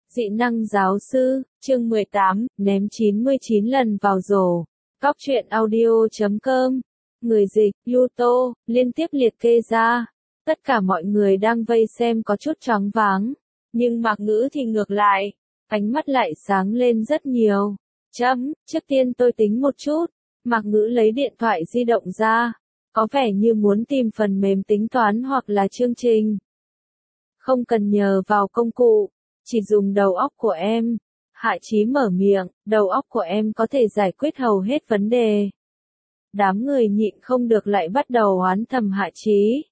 Dị năng giáo sư, chương 18, ném 99 lần vào rổ. Cóc truyện audio.com. Người dịch, Yuto, liên tiếp liệt kê ra. Tất cả mọi người đang vây xem có chút choáng váng. Nhưng Mạc Ngữ thì ngược lại. Ánh mắt lại sáng lên rất nhiều. Trước tiên tôi tính một chút. Mạc Ngữ lấy điện thoại di động ra. Có vẻ như muốn tìm phần mềm tính toán hoặc là chương trình. Không cần nhờ vào công cụ. Chỉ dùng đầu óc của em. Hạ Chí mở miệng, đầu óc của em có thể giải quyết hầu hết vấn đề. Đám người nhịn không được lại bắt đầu oán thầm Hạ Chí.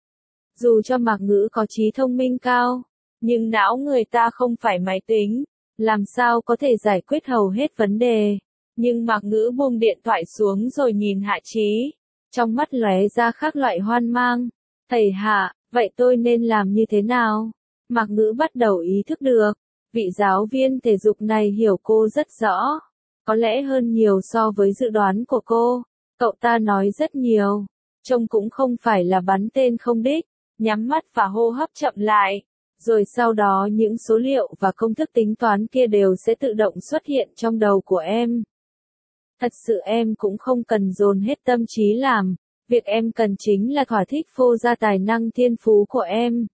Dù cho Mạc Ngữ có trí thông minh cao, nhưng não người ta không phải máy tính, làm sao có thể giải quyết hầu hết vấn đề. Nhưng Mạc Ngữ buông điện thoại xuống rồi nhìn Hạ Chí, trong mắt lóe ra khác loại hoang mang. Thầy Hạ, vậy tôi nên làm như thế nào? Mạc Ngữ bắt đầu ý thức được, vị giáo viên thể dục này hiểu cô rất rõ, có lẽ hơn nhiều so với dự đoán của cô. Cậu ta nói rất nhiều, trông cũng không phải là bắn tên không đích, nhắm mắt và hô hấp chậm lại, rồi sau đó những số liệu và công thức tính toán kia đều sẽ tự động xuất hiện trong đầu của em. Thật sự em cũng không cần dồn hết tâm trí làm, việc em cần chính là thỏa thích phô ra tài năng thiên phú của em.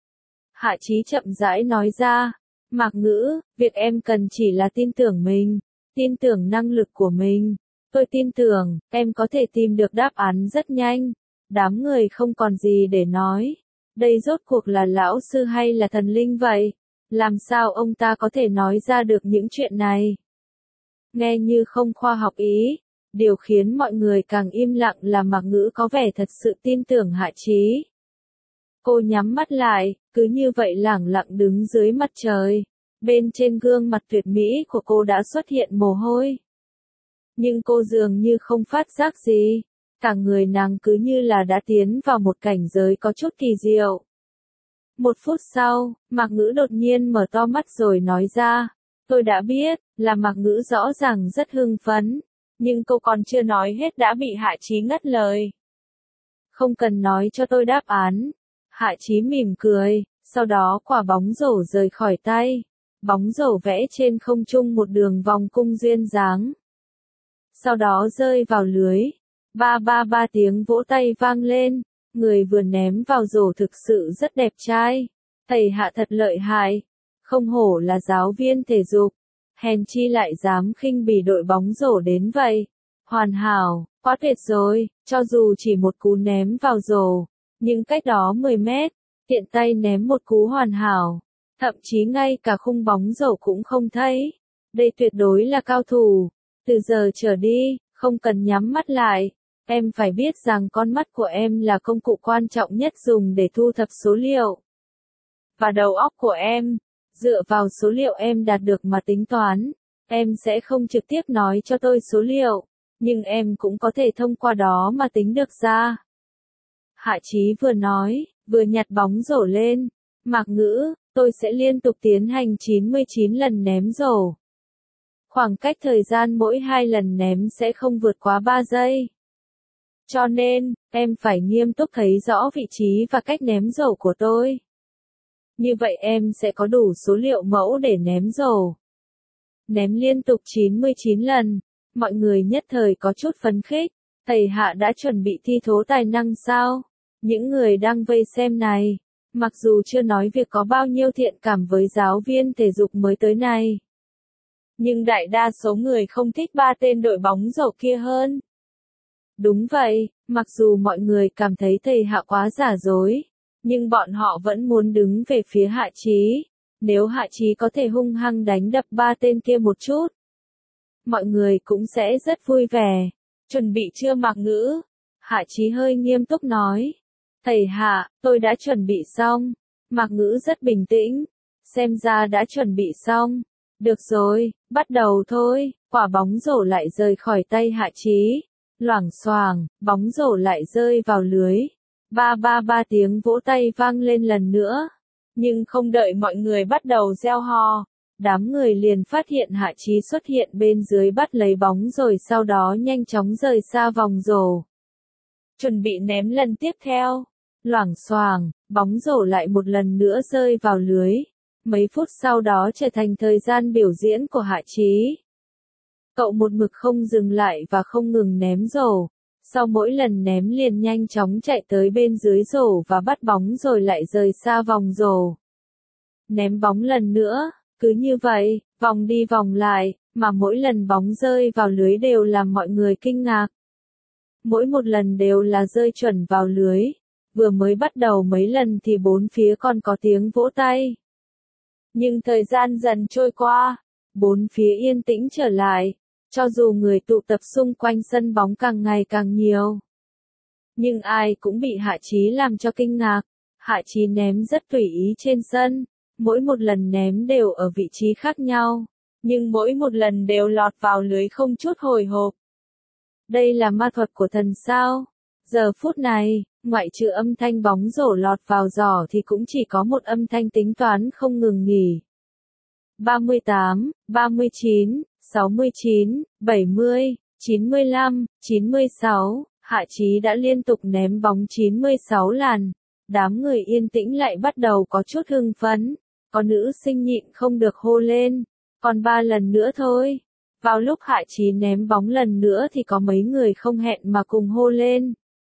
Hạ Chí chậm rãi nói ra, Mạc Ngữ, việc em cần chỉ là tin tưởng mình, tin tưởng năng lực của mình. Tôi tin tưởng, em có thể tìm được đáp án rất nhanh. Đám người không còn gì để nói. Đây rốt cuộc là lão sư hay là thần linh vậy? Làm sao ông ta có thể nói ra được những chuyện này? Nghe như không khoa học ý. Điều khiến mọi người càng im lặng là Mạc Ngữ có vẻ thật sự tin tưởng Hạ Chí. Cô nhắm mắt lại, cứ như vậy lẳng lặng đứng dưới mặt trời. Bên trên gương mặt tuyệt mỹ của cô đã xuất hiện mồ hôi. Nhưng cô dường như không phát giác gì. Cả người nàng cứ như là đã tiến vào một cảnh giới có chút kỳ diệu. 1 phút sau, Mạc Ngữ đột nhiên mở to mắt rồi nói ra. Tôi đã biết, là Mạc Ngữ rõ ràng rất hưng phấn. Nhưng cô còn chưa nói hết đã bị Hạ Chí ngắt lời. Không cần nói cho tôi đáp án. Hạ Chí mỉm cười, sau đó quả bóng rổ rời khỏi tay. Bóng rổ vẽ trên không trung một đường vòng cung duyên dáng. Sau đó rơi vào lưới. Ba tiếng vỗ tay vang lên. Người vừa ném vào rổ thực sự rất đẹp trai. Thầy Hạ thật lợi hại. Không hổ là giáo viên thể dục. Hèn chi lại dám khinh bỉ đội bóng rổ đến vậy. Hoàn hảo, quá tuyệt rồi. Cho dù chỉ một cú ném vào rổ, nhưng cách đó 10 mét, tiện tay ném một cú hoàn hảo. Thậm chí ngay cả khung bóng rổ cũng không thấy. Đây tuyệt đối là cao thủ. Từ giờ trở đi, không cần nhắm mắt lại. Em phải biết rằng con mắt của em là công cụ quan trọng nhất dùng để thu thập số liệu. Và đầu óc của em, dựa vào số liệu em đạt được mà tính toán. Em sẽ không trực tiếp nói cho tôi số liệu, nhưng em cũng có thể thông qua đó mà tính được ra. Hạ Chí vừa nói, vừa nhặt bóng rổ lên. Mạc Ngữ, tôi sẽ liên tục tiến hành 99 lần ném rổ. Khoảng cách thời gian mỗi 2 lần ném sẽ không vượt quá 3 giây. Cho nên, em phải nghiêm túc thấy rõ vị trí và cách ném rổ của tôi. Như vậy em sẽ có đủ số liệu mẫu để ném rổ. Ném liên tục 99 lần. Mọi người nhất thời có chút phấn khích. Thầy Hạ đã chuẩn bị thi thố tài năng sao? Những người đang vây xem này, mặc dù chưa nói việc có bao nhiêu thiện cảm với giáo viên thể dục mới tới này, nhưng đại đa số người không thích 3 tên đội bóng rổ kia hơn. Đúng vậy, mặc dù mọi người cảm thấy thầy Hạ quá giả dối, nhưng bọn họ vẫn muốn đứng về phía Hạ Chí. Nếu Hạ Chí có thể hung hăng đánh đập 3 tên kia một chút, mọi người cũng sẽ rất vui vẻ. Chuẩn bị chưa Mạc Ngữ? Hạ Chí hơi nghiêm túc nói. Thầy Hạ, tôi đã chuẩn bị xong. Mạc Ngữ rất bình tĩnh. Xem ra đã chuẩn bị xong. Được rồi, bắt đầu thôi. Quả bóng rổ lại rời khỏi tay Hạ Chí. Loảng xoảng, bóng rổ lại rơi vào lưới. Ba tiếng vỗ tay vang lên lần nữa. Nhưng không đợi mọi người bắt đầu reo hò, đám người liền phát hiện Hạ Chí xuất hiện bên dưới bắt lấy bóng rồi sau đó nhanh chóng rời xa vòng rổ. Chuẩn bị ném lần tiếp theo. Loảng xoảng, bóng rổ lại một lần nữa rơi vào lưới. Mấy phút sau đó trở thành thời gian biểu diễn của Hạ Chí. Cậu một mực không dừng lại và không ngừng ném rổ. Sau mỗi lần ném liền nhanh chóng chạy tới bên dưới rổ và bắt bóng rồi lại rời xa vòng rổ. Ném bóng lần nữa, cứ như vậy, vòng đi vòng lại, mà mỗi lần bóng rơi vào lưới đều làm mọi người kinh ngạc. Mỗi một lần đều là rơi chuẩn vào lưới. Vừa mới bắt đầu mấy lần thì bốn phía còn có tiếng vỗ tay. Nhưng thời gian dần trôi qua, bốn phía yên tĩnh trở lại, cho dù người tụ tập xung quanh sân bóng càng ngày càng nhiều. Nhưng ai cũng bị Hạ Chí làm cho kinh ngạc. Hạ Chí ném rất tùy ý trên sân, mỗi một lần ném đều ở vị trí khác nhau, nhưng mỗi một lần đều lọt vào lưới không chút hồi hộp. Đây là ma thuật của thần sao? Giờ phút này, ngoại trừ âm thanh bóng rổ lọt vào giỏ thì cũng chỉ có một âm thanh tính toán không ngừng nghỉ. 38, 39, 69, 70, 95, 96, Hạ Chí đã liên tục ném bóng 96 lần. Đám người yên tĩnh lại bắt đầu có chút hưng phấn. Có nữ sinh nhịn không được hô lên. Còn 3 lần nữa thôi. Vào lúc Hạ Chí ném bóng lần nữa thì có mấy người không hẹn mà cùng hô lên.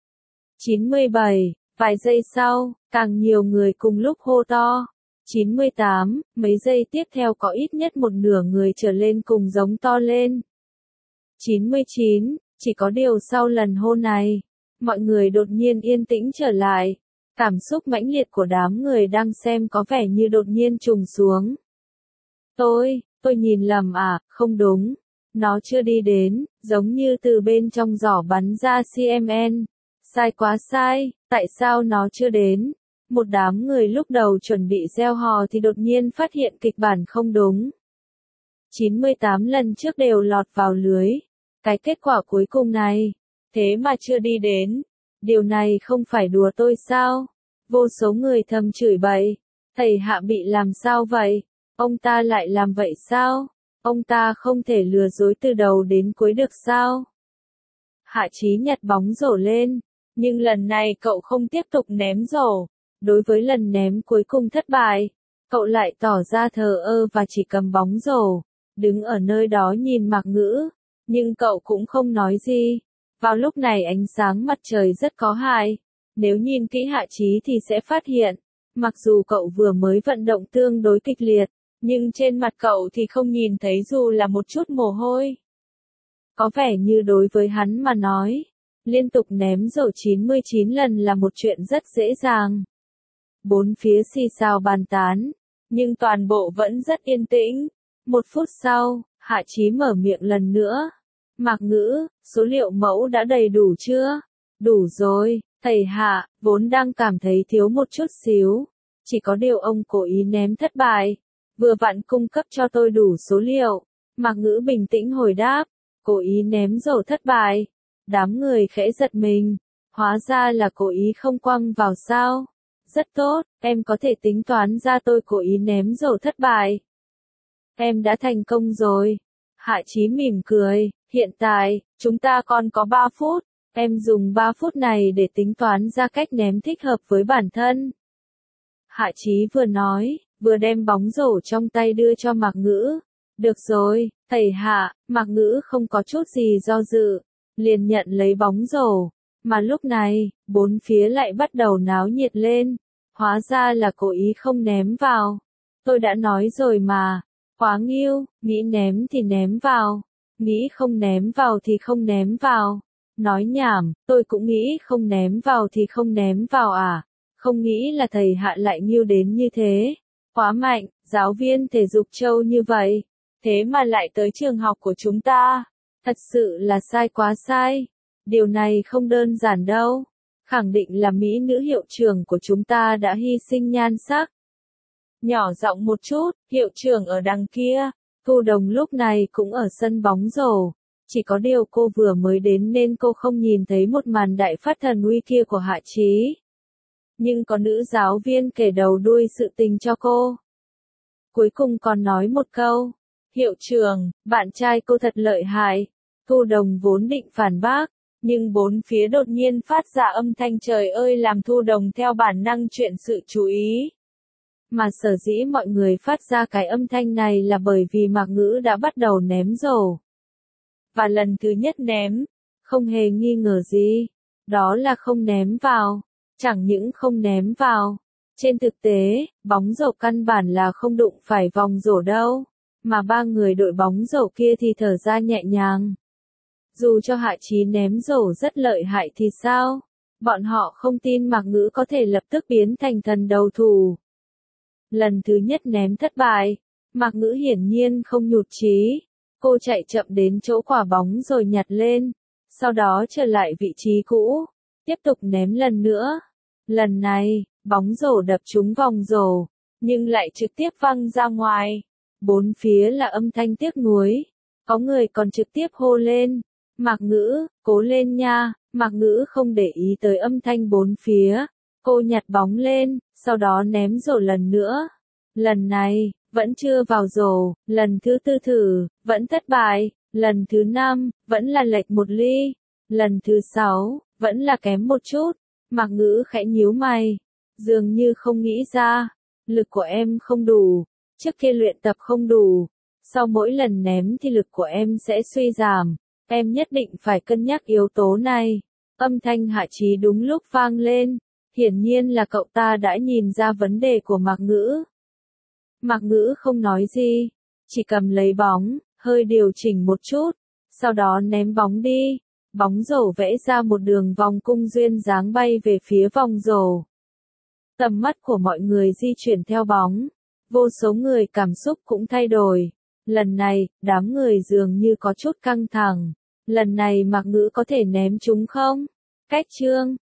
97, vài giây sau, càng nhiều người cùng lúc hô to. 98, mấy giây tiếp theo có ít nhất một nửa người trở lên cùng giống to lên. 99, chỉ có điều sau lần hô này, mọi người đột nhiên yên tĩnh trở lại. Cảm xúc mãnh liệt của đám người đang xem có vẻ như đột nhiên trùng xuống. Tôi nhìn lầm à, không đúng. Nó chưa đi đến, giống như từ bên trong giỏ bắn ra CMN. Sai quá sai, tại sao nó chưa đến? Một đám người lúc đầu chuẩn bị gieo hò thì đột nhiên phát hiện kịch bản không đúng. 98 lần trước đều lọt vào lưới. Cái kết quả cuối cùng này, thế mà chưa đi đến. Điều này không phải đùa tôi sao? Vô số người thầm chửi bậy. Thầy Hạ bị làm sao vậy? Ông ta lại làm vậy sao? Ông ta không thể lừa dối từ đầu đến cuối được sao? Hạ Chí nhặt bóng rổ lên, nhưng lần này cậu không tiếp tục ném rổ. Đối với lần ném cuối cùng thất bại, cậu lại tỏ ra thờ ơ và chỉ cầm bóng rổ, đứng ở nơi đó nhìn Mạc Ngữ, nhưng cậu cũng không nói gì. Vào lúc này ánh sáng mặt trời rất có hại, nếu nhìn kỹ Hạ Chí thì sẽ phát hiện, mặc dù cậu vừa mới vận động tương đối kịch liệt, nhưng trên mặt cậu thì không nhìn thấy dù là một chút mồ hôi. Có vẻ như đối với hắn mà nói, liên tục ném rổ 99 lần là một chuyện rất dễ dàng. Bốn phía xì xào bàn tán, nhưng toàn bộ vẫn rất yên tĩnh. Một phút sau, Hạ Chí mở miệng lần nữa. Mạc Ngữ, số liệu mẫu đã đầy đủ chưa? Đủ rồi, thầy Hạ, vốn đang cảm thấy thiếu một chút xíu. Chỉ có điều ông cố ý ném thất bại. Vừa vặn cung cấp cho tôi đủ số liệu. Mạc Ngữ bình tĩnh hồi đáp. Cố ý ném rổ thất bại. Đám người khẽ giật mình. Hóa ra là cố ý không quăng vào sao? Rất tốt, em có thể tính toán ra tôi cố ý ném rổ thất bại. Em đã thành công rồi. Hạ Chí mỉm cười, hiện tại, chúng ta còn có 3 phút. Em dùng 3 phút này để tính toán ra cách ném thích hợp với bản thân. Hạ Chí vừa nói, vừa đem bóng rổ trong tay đưa cho Mạc Ngữ. Được rồi, thầy Hạ, Mạc Ngữ không có chút gì do dự, liền nhận lấy bóng rổ. Mà lúc này, bốn phía lại bắt đầu náo nhiệt lên. Hóa ra là cố ý không ném vào. Tôi đã nói rồi mà. Quá nghiêu, nghĩ ném thì ném vào. Nghĩ không ném vào thì không ném vào. Nói nhảm, tôi cũng nghĩ không ném vào thì không ném vào à. Không nghĩ là thầy Hạ lại nghiêu đến như thế. Quá mạnh, giáo viên thể dục châu như vậy. Thế mà lại tới trường học của chúng ta. Thật sự là sai quá sai. Điều này không đơn giản đâu. Khẳng định là mỹ nữ hiệu trưởng của chúng ta đã hy sinh nhan sắc. Nhỏ giọng một chút, hiệu trưởng ở đằng kia. Thu Đồng lúc này cũng ở sân bóng rổ. Chỉ có điều cô vừa mới đến nên cô không nhìn thấy một màn đại phát thần uy kia của Hạ Chí. Nhưng có nữ giáo viên kể đầu đuôi sự tình cho cô. Cuối cùng còn nói một câu. Hiệu trưởng, bạn trai cô thật lợi hại. Thu Đồng vốn định phản bác. Nhưng bốn phía đột nhiên phát ra âm thanh trời ơi làm Thu Đồng theo bản năng chuyển sự chú ý. Mà sở dĩ mọi người phát ra cái âm thanh này là bởi vì Mạc Ngữ đã bắt đầu ném rổ. Và lần thứ nhất ném, không hề nghi ngờ gì, đó là không ném vào. Chẳng những không ném vào, trên thực tế, bóng rổ căn bản là không đụng phải vòng rổ đâu, mà ba người đội bóng rổ kia thì thở ra nhẹ nhàng. Dù cho Hạ Chí ném rổ rất lợi hại thì sao? Bọn họ không tin Mạc Ngữ có thể lập tức biến thành thần đầu thủ. Lần thứ nhất ném thất bại, Mạc Ngữ hiển nhiên không nhụt chí. Cô chạy chậm đến chỗ quả bóng rồi nhặt lên, sau đó trở lại vị trí cũ, tiếp tục ném lần nữa. Lần này, bóng rổ đập trúng vòng rổ, nhưng lại trực tiếp văng ra ngoài. Bốn phía là âm thanh tiếc nuối. Có người còn trực tiếp hô lên, Mạc Ngữ, cố lên nha. Mạc Ngữ không để ý tới âm thanh bốn phía. Cô nhặt bóng lên, sau đó ném rổ lần nữa. Lần này, vẫn chưa vào rổ. Lần thứ tư thử, vẫn thất bại. Lần thứ 5, vẫn là lệch một ly. Lần thứ 6, vẫn là kém một chút. Mạc Ngữ khẽ nhíu mày. Dường như không nghĩ ra. Lực của em không đủ. Trước kia luyện tập không đủ. Sau mỗi lần ném thì lực của em sẽ suy giảm. Em nhất định phải cân nhắc yếu tố này. Âm thanh Hạ Chí đúng lúc vang lên. Hiển nhiên là cậu ta đã nhìn ra vấn đề của Mạc Ngữ. Mạc Ngữ không nói gì. Chỉ cầm lấy bóng, hơi điều chỉnh một chút. Sau đó ném bóng đi. Bóng rổ vẽ ra một đường vòng cung duyên dáng bay về phía vòng rổ. Tầm mắt của mọi người di chuyển theo bóng. Vô số người cảm xúc cũng thay đổi. Lần này, đám người dường như có chút căng thẳng. Lần này Mạc Ngữ có thể ném trúng không? Cách chương